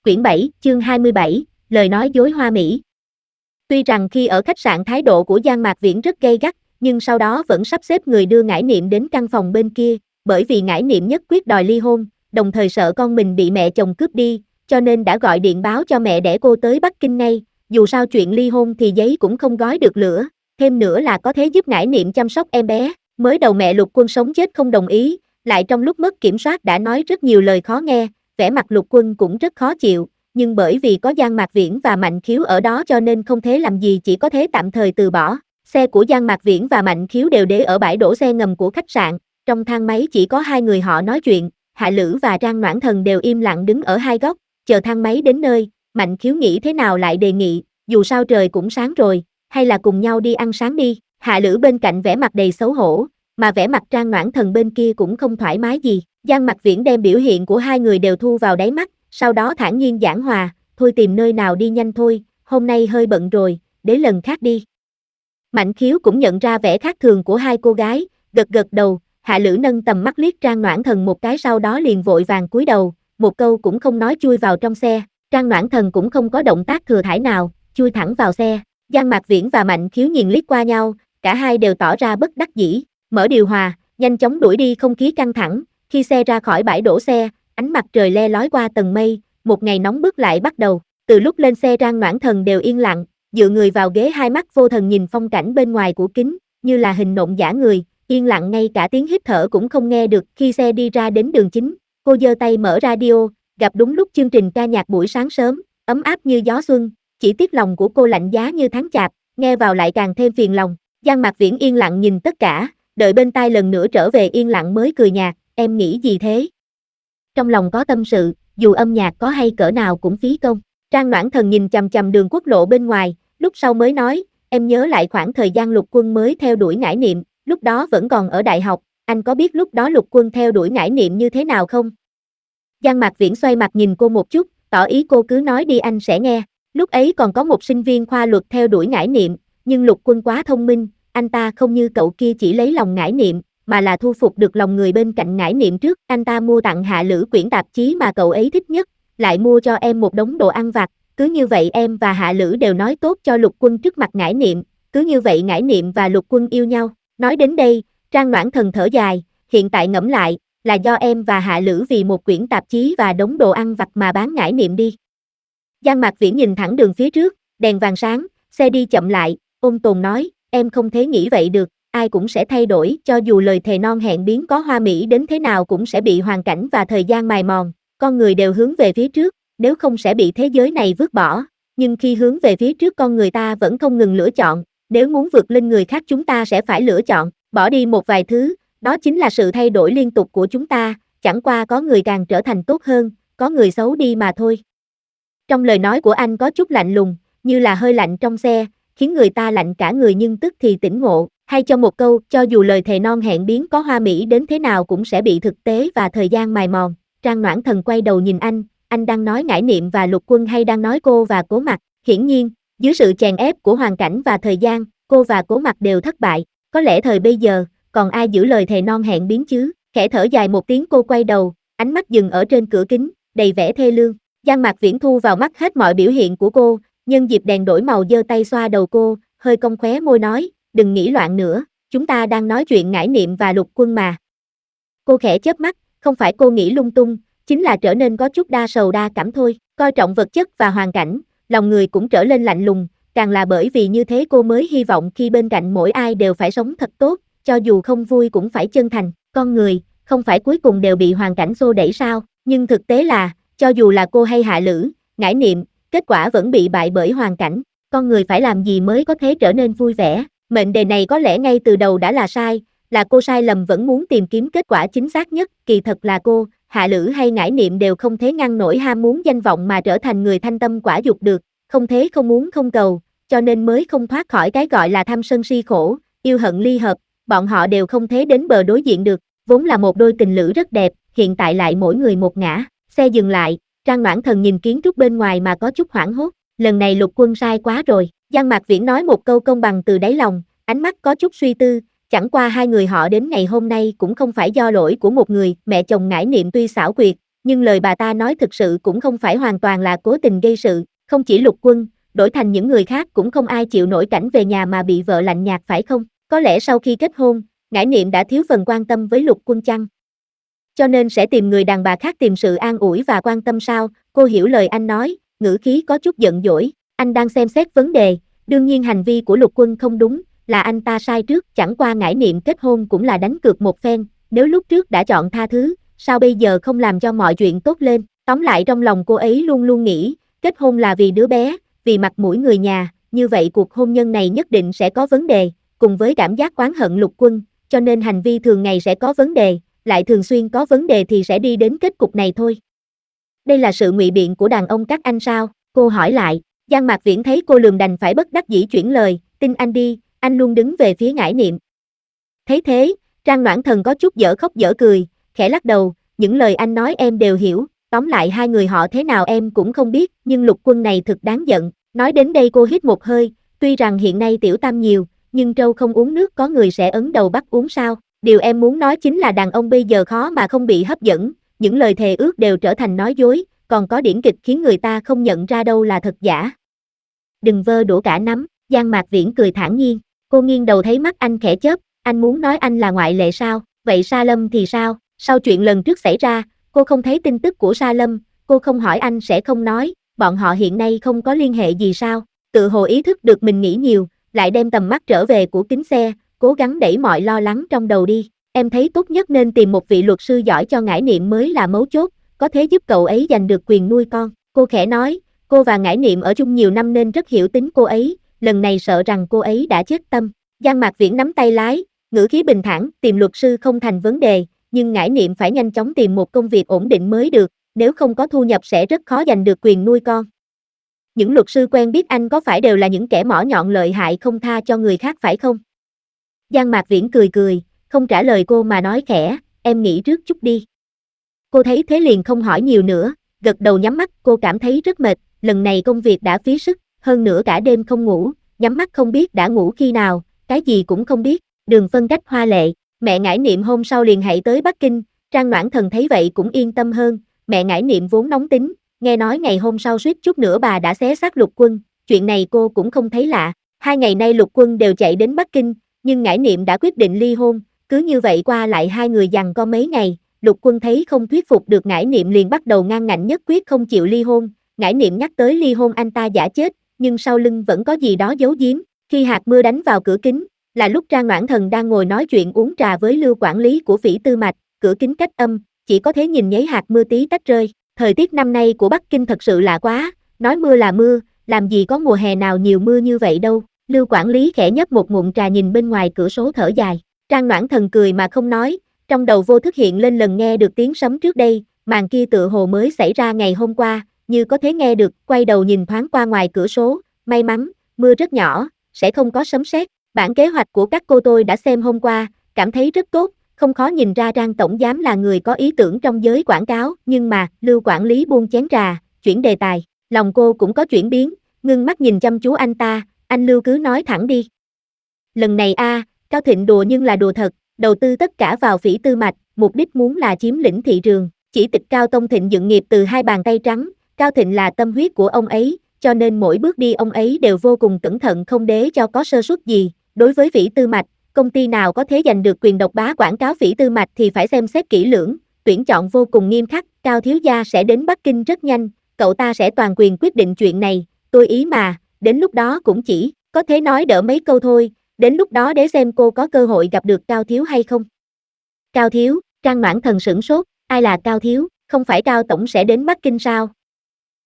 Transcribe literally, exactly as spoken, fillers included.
Quyển bảy, chương hai mươi bảy, lời nói dối hoa mỹ. Tuy rằng khi ở khách sạn thái độ của Giang Mạc Viễn rất gay gắt, nhưng sau đó vẫn sắp xếp người đưa Ngải Niệm đến căn phòng bên kia, bởi vì Ngải Niệm nhất quyết đòi ly hôn, đồng thời sợ con mình bị mẹ chồng cướp đi, cho nên đã gọi điện báo cho mẹ đẻ cô tới Bắc Kinh ngay, dù sao chuyện ly hôn thì giấy cũng không gói được lửa, thêm nữa là có thể giúp Ngải Niệm chăm sóc em bé. Mới đầu mẹ Lục Quân sống chết không đồng ý, lại trong lúc mất kiểm soát đã nói rất nhiều lời khó nghe, vẻ mặt Lục Quân cũng rất khó chịu, nhưng bởi vì có Giang Mạc Viễn và Mạnh Khiếu ở đó cho nên không thể làm gì, chỉ có thể tạm thời từ bỏ. Xe của Giang Mạc Viễn và Mạnh Khiếu đều để ở bãi đổ xe ngầm của khách sạn, trong thang máy chỉ có hai người họ nói chuyện, Hạ Lữ và Trang Noãn Thần đều im lặng đứng ở hai góc, chờ thang máy đến nơi. Mạnh Khiếu nghĩ thế nào lại đề nghị, dù sao trời cũng sáng rồi, hay là cùng nhau đi ăn sáng đi. Hạ Lữ bên cạnh vẻ mặt đầy xấu hổ, mà vẻ mặt Trang Noãn Thần bên kia cũng không thoải mái gì. Giang Mạc Viễn đem biểu hiện của hai người đều thu vào đáy mắt, sau đó thản nhiên giảng hòa, thôi tìm nơi nào đi nhanh thôi, hôm nay hơi bận rồi, để lần khác đi. Mạnh Khiếu cũng nhận ra vẻ khác thường của hai cô gái, gật gật đầu. Hạ Lữ nâng tầm mắt liếc Trang Noãn Thần một cái, sau đó liền vội vàng cúi đầu, một câu cũng không nói chui vào trong xe. Trang Noãn Thần cũng không có động tác thừa thãi nào, chui thẳng vào xe. Giang Mạc Viễn và Mạnh Khiếu nhìn liếc qua nhau, cả hai đều tỏ ra bất đắc dĩ, mở điều hòa, nhanh chóng đuổi đi không khí căng thẳng. Khi xe ra khỏi bãi đổ xe, ánh mặt trời le lói qua tầng mây, một ngày nóng bức lại bắt đầu. Từ lúc lên xe Trang Noãn Thần đều yên lặng, dựa người vào ghế, hai mắt vô thần nhìn phong cảnh bên ngoài của kính, như là hình nộm giả người, yên lặng ngay cả tiếng hít thở cũng không nghe được. Khi xe đi ra đến đường chính, cô giơ tay mở radio, gặp đúng lúc chương trình ca nhạc buổi sáng sớm, ấm áp như gió xuân, chỉ tiếc lòng của cô lạnh giá như tháng chạp, nghe vào lại càng thêm phiền lòng. Giang Mạc Viễn yên lặng nhìn tất cả, đợi bên tai lần nữa trở về yên lặng mới cười nhạt, em nghĩ gì thế? Trong lòng có tâm sự, dù âm nhạc có hay cỡ nào cũng phí công. Trang Noãn Thần nhìn chằm chằm đường quốc lộ bên ngoài, lúc sau mới nói, em nhớ lại khoảng thời gian Lục Quân mới theo đuổi Ngải Niệm, lúc đó vẫn còn ở đại học, anh có biết lúc đó Lục Quân theo đuổi Ngải Niệm như thế nào không? Giang Mạc Viễn xoay mặt nhìn cô một chút, tỏ ý cô cứ nói đi anh sẽ nghe. Lúc ấy còn có một sinh viên khoa luật theo đuổi Ngải Niệm, nhưng Lục Quân quá thông minh, anh ta không như cậu kia chỉ lấy lòng Ngải Niệm, mà là thu phục được lòng người bên cạnh Ngải Niệm trước. Anh ta mua tặng Hạ Lữ quyển tạp chí mà cậu ấy thích nhất, lại mua cho em một đống đồ ăn vặt. Cứ như vậy em và Hạ Lữ đều nói tốt cho Lục Quân trước mặt Ngải Niệm, cứ như vậy Ngải Niệm và Lục Quân yêu nhau. Nói đến đây, Trang Noãn Thần thở dài, hiện tại ngẫm lại, là do em và Hạ Lữ vì một quyển tạp chí và đống đồ ăn vặt mà bán Ngải Niệm đi. Giang Mạc Viễn nhìn thẳng đường phía trước, đèn vàng sáng, xe đi chậm lại, ôn tồn nói, em không thể nghĩ vậy được, ai cũng sẽ thay đổi, cho dù lời thề non hẹn biến có hoa mỹ đến thế nào cũng sẽ bị hoàn cảnh và thời gian mài mòn, con người đều hướng về phía trước, nếu không sẽ bị thế giới này vứt bỏ, nhưng khi hướng về phía trước con người ta vẫn không ngừng lựa chọn, nếu muốn vượt lên người khác chúng ta sẽ phải lựa chọn, bỏ đi một vài thứ, đó chính là sự thay đổi liên tục của chúng ta, chẳng qua có người càng trở thành tốt hơn, có người xấu đi mà thôi. Trong lời nói của anh có chút lạnh lùng, như là hơi lạnh trong xe, khiến người ta lạnh cả người nhưng tức thì tỉnh ngộ, hay cho một câu, cho dù lời thề non hẹn biến có hoa mỹ đến thế nào cũng sẽ bị thực tế và thời gian mài mòn. Trang Noãn Thần quay đầu nhìn anh, anh đang nói Ngải Niệm và Lục Quân hay đang nói cô và Cố Mặc? Hiển nhiên, dưới sự chèn ép của hoàn cảnh và thời gian, cô và Cố Mặc đều thất bại, có lẽ thời bây giờ, còn ai giữ lời thề non hẹn biến chứ? Khẽ thở dài một tiếng cô quay đầu, ánh mắt dừng ở trên cửa kính, đầy vẻ thê lương. Giang Mạc Viễn thu vào mắt hết mọi biểu hiện của cô, nhân dịp đèn đổi màu giơ tay xoa đầu cô, hơi cong khóe môi nói, đừng nghĩ loạn nữa, chúng ta đang nói chuyện Ngải Niệm và Lục Quân mà. Cô khẽ chớp mắt, không phải cô nghĩ lung tung, chính là trở nên có chút đa sầu đa cảm thôi, coi trọng vật chất và hoàn cảnh, lòng người cũng trở lên lạnh lùng, càng là bởi vì như thế cô mới hy vọng khi bên cạnh mỗi ai đều phải sống thật tốt, cho dù không vui cũng phải chân thành, con người, không phải cuối cùng đều bị hoàn cảnh xô đẩy sao, nhưng thực tế là, cho dù là cô hay Hạ Lữ, Ngải Niệm, kết quả vẫn bị bại bởi hoàn cảnh, con người phải làm gì mới có thể trở nên vui vẻ, mệnh đề này có lẽ ngay từ đầu đã là sai, là cô sai lầm vẫn muốn tìm kiếm kết quả chính xác nhất, kỳ thật là cô, Hạ Lữ hay Ngải Niệm đều không thể ngăn nổi ham muốn danh vọng mà trở thành người thanh tâm quả dục được, không thế không muốn không cầu, cho nên mới không thoát khỏi cái gọi là tham sân si khổ, yêu hận ly hợp, bọn họ đều không thế đến bờ đối diện được, vốn là một đôi tình lữ rất đẹp, hiện tại lại mỗi người một ngã. Xe dừng lại, Trang Noãn Thần nhìn kiến trúc bên ngoài mà có chút hoảng hốt, lần này Lục Quân sai quá rồi. Giang Mạc Viễn nói một câu công bằng từ đáy lòng, ánh mắt có chút suy tư, chẳng qua hai người họ đến ngày hôm nay cũng không phải do lỗi của một người, mẹ chồng Ngải Niệm tuy xảo quyệt, nhưng lời bà ta nói thực sự cũng không phải hoàn toàn là cố tình gây sự, không chỉ Lục Quân, đổi thành những người khác cũng không ai chịu nổi cảnh về nhà mà bị vợ lạnh nhạt phải không? Có lẽ sau khi kết hôn, Ngải Niệm đã thiếu phần quan tâm với Lục Quân chăng? Cho nên sẽ tìm người đàn bà khác tìm sự an ủi và quan tâm sao? Cô hiểu lời anh nói, ngữ khí có chút giận dỗi, anh đang xem xét vấn đề, đương nhiên hành vi của Lục Quân không đúng, là anh ta sai trước, chẳng qua Ngải Niệm kết hôn cũng là đánh cược một phen, nếu lúc trước đã chọn tha thứ, sao bây giờ không làm cho mọi chuyện tốt lên? Tóm lại trong lòng cô ấy luôn luôn nghĩ, kết hôn là vì đứa bé, vì mặt mũi người nhà, như vậy cuộc hôn nhân này nhất định sẽ có vấn đề, cùng với cảm giác oán hận Lục Quân, cho nên hành vi thường ngày sẽ có vấn đề, lại thường xuyên có vấn đề thì sẽ đi đến kết cục này thôi. Đây là sự ngụy biện của đàn ông các anh sao? Cô hỏi lại, Giang Mạc Viễn thấy cô lườm đành phải bất đắc dĩ chuyển lời, tin anh đi, anh luôn đứng về phía Ngải Niệm. Thấy thế, Trang Noãn Thần có chút dở khóc dở cười, khẽ lắc đầu, những lời anh nói em đều hiểu, tóm lại hai người họ thế nào em cũng không biết, nhưng Lục Quân này thực đáng giận. Nói đến đây cô hít một hơi, tuy rằng hiện nay tiểu tam nhiều, nhưng trâu không uống nước có người sẽ ấn đầu bắt uống sao? Điều em muốn nói chính là đàn ông bây giờ khó mà không bị hấp dẫn, những lời thề ước đều trở thành nói dối, còn có điển kịch khiến người ta không nhận ra đâu là thật giả. Đừng vơ đũa cả nắm, Giang Mạc Viễn cười thản nhiên, cô nghiêng đầu thấy mắt anh khẽ chớp, anh muốn nói anh là ngoại lệ sao? Vậy Sa Lâm thì sao? Sau chuyện lần trước xảy ra, cô không thấy tin tức của Sa Lâm, cô không hỏi anh sẽ không nói, bọn họ hiện nay không có liên hệ gì sao? Tự hồ ý thức được mình nghĩ nhiều, lại đem tầm mắt trở về của kính xe, cố gắng đẩy mọi lo lắng trong đầu đi. Em thấy tốt nhất nên tìm một vị luật sư giỏi cho Ngải Niệm mới là mấu chốt, có thể giúp cậu ấy giành được quyền nuôi con. Cô khẽ nói, cô và Ngải Niệm ở chung nhiều năm nên rất hiểu tính cô ấy, lần này sợ rằng cô ấy đã chết tâm. Giang Mạc Viễn nắm tay lái, ngữ khí bình thản, tìm luật sư không thành vấn đề, nhưng Ngải Niệm phải nhanh chóng tìm một công việc ổn định mới được, nếu không có thu nhập sẽ rất khó giành được quyền nuôi con. Những luật sư quen biết anh có phải đều là những kẻ mỏ nhọn lợi hại không tha cho người khác phải không? Giang Mạc Viễn cười cười, không trả lời cô mà nói khẽ, em nghĩ trước chút đi. Cô thấy thế liền không hỏi nhiều nữa, gật đầu nhắm mắt, cô cảm thấy rất mệt, lần này công việc đã phí sức, hơn nữa cả đêm không ngủ, nhắm mắt không biết đã ngủ khi nào, cái gì cũng không biết, đường phân cách hoa lệ. Mẹ Ngải Niệm hôm sau liền hãy tới Bắc Kinh, Trang Noãn Thần thấy vậy cũng yên tâm hơn, mẹ Ngải Niệm vốn nóng tính, nghe nói ngày hôm sau suýt chút nữa bà đã xé xác Lục Quân, chuyện này cô cũng không thấy lạ, hai ngày nay Lục Quân đều chạy đến Bắc Kinh, nhưng Ngải Niệm đã quyết định ly hôn, cứ như vậy qua lại hai người giằng co mấy ngày, Lục Quân thấy không thuyết phục được Ngải Niệm liền bắt đầu ngang ngạnh nhất quyết không chịu ly hôn, Ngải Niệm nhắc tới ly hôn anh ta giả chết, nhưng sau lưng vẫn có gì đó giấu giếm, khi hạt mưa đánh vào cửa kính, là lúc Trang Noãn Thần đang ngồi nói chuyện uống trà với Lưu quản lý của Phỉ Tư Mạch, cửa kính cách âm, chỉ có thể nhìn nháy hạt mưa tí tách rơi, thời tiết năm nay của Bắc Kinh thật sự lạ quá, nói mưa là mưa, làm gì có mùa hè nào nhiều mưa như vậy đâu. Lưu quản lý khẽ nhấp một ngụm trà nhìn bên ngoài cửa sổ thở dài, Trang Noãn Thần cười mà không nói, trong đầu vô thức hiện lên lần nghe được tiếng sấm trước đây, màn kia tựa hồ mới xảy ra ngày hôm qua, như có thể nghe được, quay đầu nhìn thoáng qua ngoài cửa sổ, may mắn, mưa rất nhỏ, sẽ không có sấm sét. Bản kế hoạch của các cô tôi đã xem hôm qua, cảm thấy rất tốt, không khó nhìn ra Trang tổng giám là người có ý tưởng trong giới quảng cáo, nhưng mà, Lưu quản lý buông chén trà, chuyển đề tài, lòng cô cũng có chuyển biến, ngưng mắt nhìn chăm chú anh ta, anh Lưu cứ nói thẳng đi. Lần này a, à, Cao Thịnh đùa nhưng là đùa thật, đầu tư tất cả vào Phỉ Tư Mạch, mục đích muốn là chiếm lĩnh thị trường, chỉ tịch Cao Tông Thịnh dựng nghiệp từ hai bàn tay trắng, Cao Thịnh là tâm huyết của ông ấy, cho nên mỗi bước đi ông ấy đều vô cùng cẩn thận không để cho có sơ suất gì. Đối với Phỉ Tư Mạch, công ty nào có thể giành được quyền độc bá quảng cáo Phỉ Tư Mạch thì phải xem xét kỹ lưỡng, tuyển chọn vô cùng nghiêm khắc, Cao thiếu gia sẽ đến Bắc Kinh rất nhanh, cậu ta sẽ toàn quyền quyết định chuyện này, tôi ý mà, đến lúc đó cũng chỉ có thể nói đỡ mấy câu thôi, đến lúc đó để xem cô có cơ hội gặp được Cao thiếu hay không. Cao thiếu, Trang Noãn Thần sửng sốt, ai là Cao thiếu, không phải Cao tổng sẽ đến Bắc Kinh sao?